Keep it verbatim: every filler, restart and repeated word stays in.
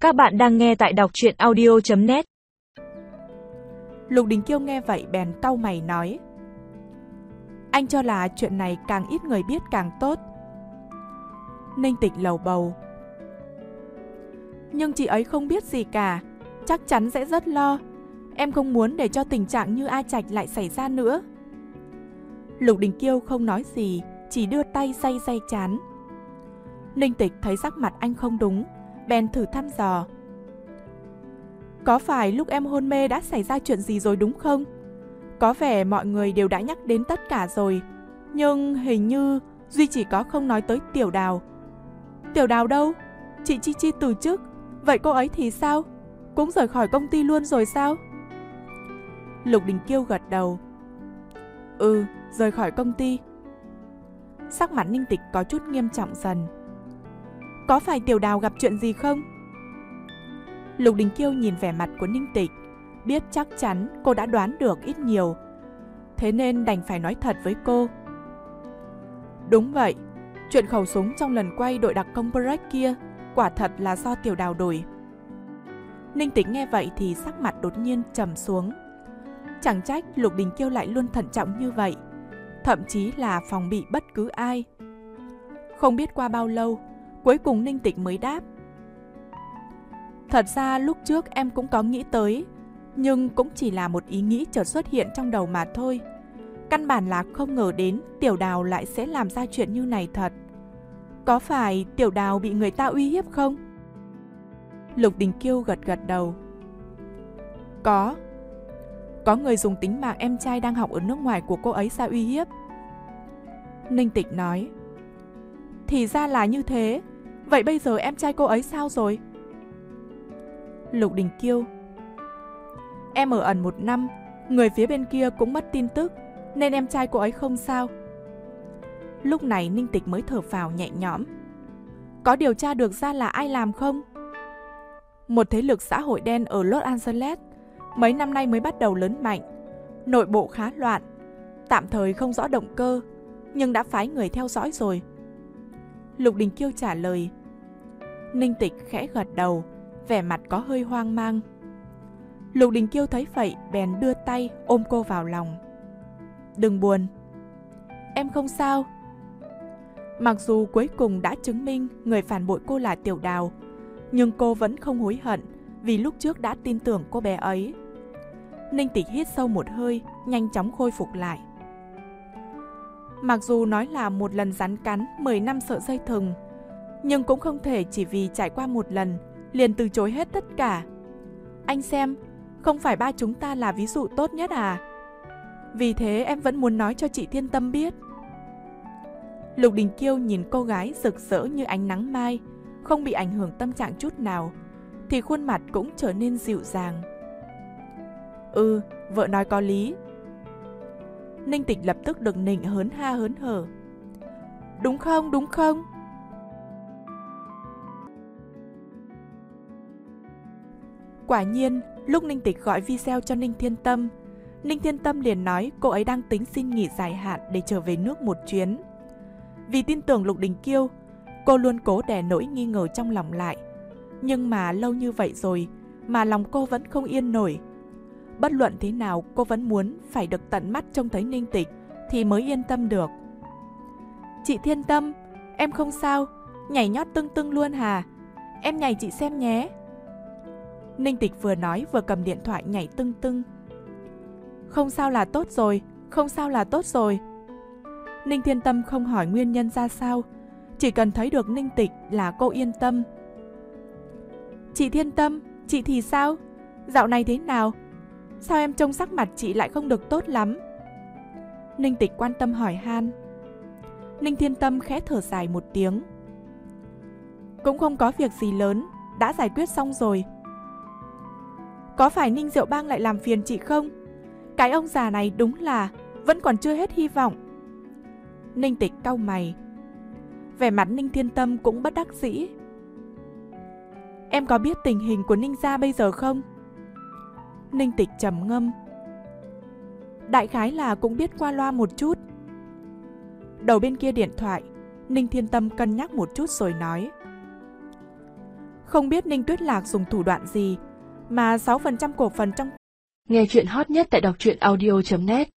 Các bạn đang nghe tại đọc truyện audio chấm net. Lục Đình Kiêu nghe vậy bèn cau mày nói: Anh cho là chuyện này càng ít người biết càng tốt. Ninh Tịch lầu bầu: Nhưng chị ấy không biết gì cả, chắc chắn sẽ rất lo. Em không muốn để cho tình trạng như A Trạch lại xảy ra nữa. Lục Đình Kiêu không nói gì, chỉ đưa tay day day trán. Ninh Tịch thấy sắc mặt anh không đúng, bèn thử thăm dò: Có phải lúc em hôn mê đã xảy ra chuyện gì rồi đúng không? Có vẻ mọi người đều đã nhắc đến tất cả rồi, nhưng hình như duy chỉ có không nói tới Tiểu Đào. Tiểu Đào đâu? Chị Chi Chi từ chức, vậy cô ấy thì sao? Cũng rời khỏi công ty luôn rồi sao? Lục Đình Kiêu gật đầu: Ừ, rời khỏi công ty. Sắc mặt Ninh Tịch có chút nghiêm trọng dần. Có phải Tiểu Đào gặp chuyện gì không? Lục Đình Kiêu nhìn vẻ mặt của Ninh Tịch, biết chắc chắn cô đã đoán được ít nhiều, thế nên đành phải nói thật với cô. Đúng vậy, chuyện khẩu súng trong lần quay đội đặc công Break kia quả thật là do Tiểu Đào đổi. Ninh Tịch nghe vậy thì sắc mặt đột nhiên trầm xuống. Chẳng trách Lục Đình Kiêu lại luôn thận trọng như vậy, thậm chí là phòng bị bất cứ ai. Không biết qua bao lâu, cuối cùng Ninh Tịch mới đáp: Thật ra lúc trước em cũng có nghĩ tới, nhưng cũng chỉ là một ý nghĩ chợt xuất hiện trong đầu mà thôi. Căn bản là không ngờ đến Tiểu Đào lại sẽ làm ra chuyện như này thật. Có phải Tiểu Đào bị người ta uy hiếp không? Lục Đình Kiêu gật gật đầu. Có. Có người dùng tính mạng em trai đang học ở nước ngoài của cô ấy ra uy hiếp. Ninh Tịch nói: Thì ra là như thế. Vậy bây giờ em trai cô ấy sao rồi? Lục Đình Kiêu: Em ở ẩn một năm, người phía bên kia cũng mất tin tức, nên em trai cô ấy không sao. Lúc này Ninh Tịch mới thở phào nhẹ nhõm. Có điều tra được ra là ai làm không? Một thế lực xã hội đen ở Los Angeles, mấy năm nay mới bắt đầu lớn mạnh, nội bộ khá loạn, tạm thời không rõ động cơ, nhưng đã phái người theo dõi rồi. Lục Đình Kiêu trả lời. Ninh Tịch khẽ gật đầu, vẻ mặt có hơi hoang mang. Lục Đình Kiêu thấy vậy bèn đưa tay ôm cô vào lòng. Đừng buồn, em không sao. Mặc dù cuối cùng đã chứng minh người phản bội cô là Tiểu Đào, nhưng cô vẫn không hối hận vì lúc trước đã tin tưởng cô bé ấy. Ninh Tịch hít sâu một hơi, nhanh chóng khôi phục lại. Mặc dù nói là một lần rắn cắn mười năm sợi dây thừng, nhưng cũng không thể chỉ vì trải qua một lần liền từ chối hết tất cả. Anh xem, không phải ba chúng ta là ví dụ tốt nhất à? Vì thế em vẫn muốn nói cho chị Thiên Tâm biết. Lục Đình Kiêu nhìn cô gái rực rỡ như ánh nắng mai, không bị ảnh hưởng tâm trạng chút nào, thì khuôn mặt cũng trở nên dịu dàng. Ừ, vợ nói có lý. Ninh Tịch lập tức được nịnh hớn ha hớn hở. Đúng không, đúng không? Quả nhiên, lúc Ninh Tịch gọi video cho Ninh Thiên Tâm, Ninh Thiên Tâm liền nói cô ấy đang tính xin nghỉ dài hạn để trở về nước một chuyến. Vì tin tưởng Lục Đình Kiêu, cô luôn cố đè nỗi nghi ngờ trong lòng lại. Nhưng mà lâu như vậy rồi mà lòng cô vẫn không yên nổi. Bất luận thế nào cô vẫn muốn phải được tận mắt trông thấy Ninh Tịch thì mới yên tâm được. Chị Thiên Tâm, em không sao, nhảy nhót tưng tưng luôn hà. Em nhảy chị xem nhé. Ninh Tịch vừa nói vừa cầm điện thoại nhảy tưng tưng. Không sao là tốt rồi, không sao là tốt rồi. Ninh Thiên Tâm không hỏi nguyên nhân ra sao, chỉ cần thấy được Ninh Tịch là cô yên tâm. Chị Thiên Tâm, chị thì sao? Dạo này thế nào? Sao em trông sắc mặt chị lại không được tốt lắm? Ninh Tịch quan tâm hỏi han. Ninh Thiên Tâm khẽ thở dài một tiếng. Cũng không có việc gì lớn, đã giải quyết xong rồi. Có phải Ninh Diệu Bang lại làm phiền chị không? Cái ông già này đúng là vẫn còn chưa hết hy vọng. Ninh Tịch cau mày. Vẻ mặt Ninh Thiên Tâm cũng bất đắc dĩ. Em có biết tình hình của Ninh gia bây giờ không? Ninh Tịch trầm ngâm. Đại khái là cũng biết qua loa một chút. Đầu bên kia điện thoại, Ninh Thiên Tâm cân nhắc một chút rồi nói. Không biết Ninh Tuyết Lạc dùng thủ đoạn gì mà sáu phần trăm cổ phần trong... Nghe chuyện hot nhất tại đọc truyện audio chấm net